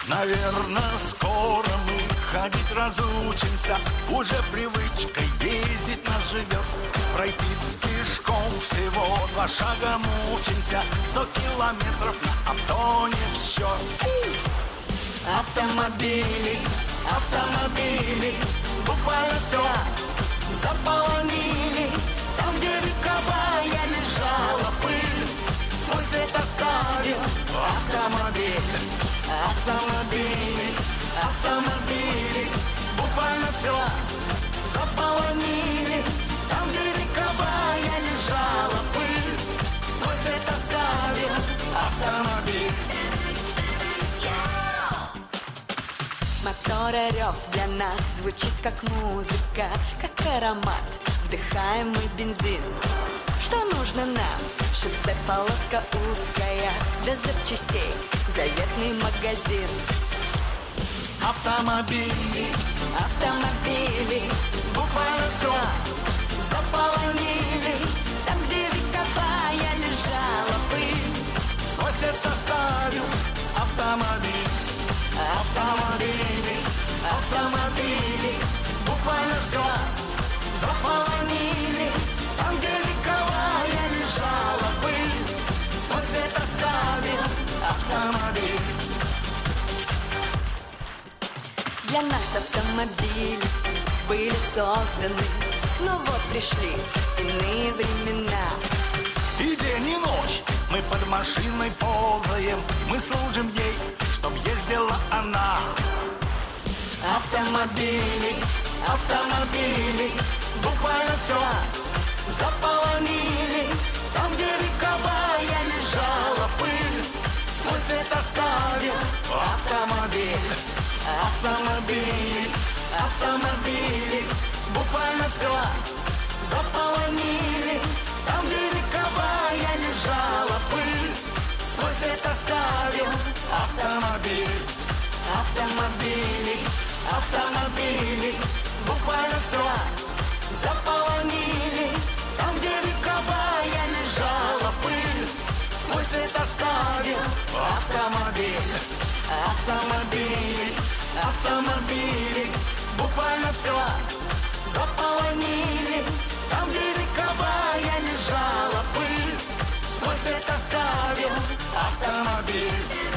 Наверное, скоро мы ходить разучимся. Уже привычка ездить нас живет. Пройти пешком всего 2 шага мучимся. 100 километров на авто не в счет. Автомобили, автомобили, буквально все заполонили. Там, где вековая лежала пыль, свой след оставил автомобиль. Автомобили, автомобили, буквально все заполонили. Там, где вековая лежала пыль, свой след оставил автомобиль. Мотора рев для нас звучит как музыка, как аромат, вдыхаем мы бензин. Что нужно нам? Шоссе, полоска узкая, без запчастей, заветный магазин. Автомобили, Автомобили, буквально все заполонили. Там, где вековая лежала пыль, свой след оставил автомобиль. Автомобили, автомобили, буквально все заполонили. Там, где вековая лежала пыль, свой след оставил автомобиль. для нас автомобили были созданы. Но вот пришли иные времена. И день, и ночь мы под машиной ползаем. Мы служим ей, чтоб ездила она. Автомобили, автомобили, буквально все заполонили. Там, где вековая лежала пыль, свой след оставил автомобиль. Автомобили, автомобили, буквально все заполонили. Там, где вековая лежала пыль, свой след оставил автомобиль. Автомобили, автомобили, буквально все заполонили. Там, где вековая лежала пыль, свой след оставил автомобиль. Автомобили, автомобили, буквально все заполонили. Там, где вековая лежала пыль, свой след оставил автомобиль.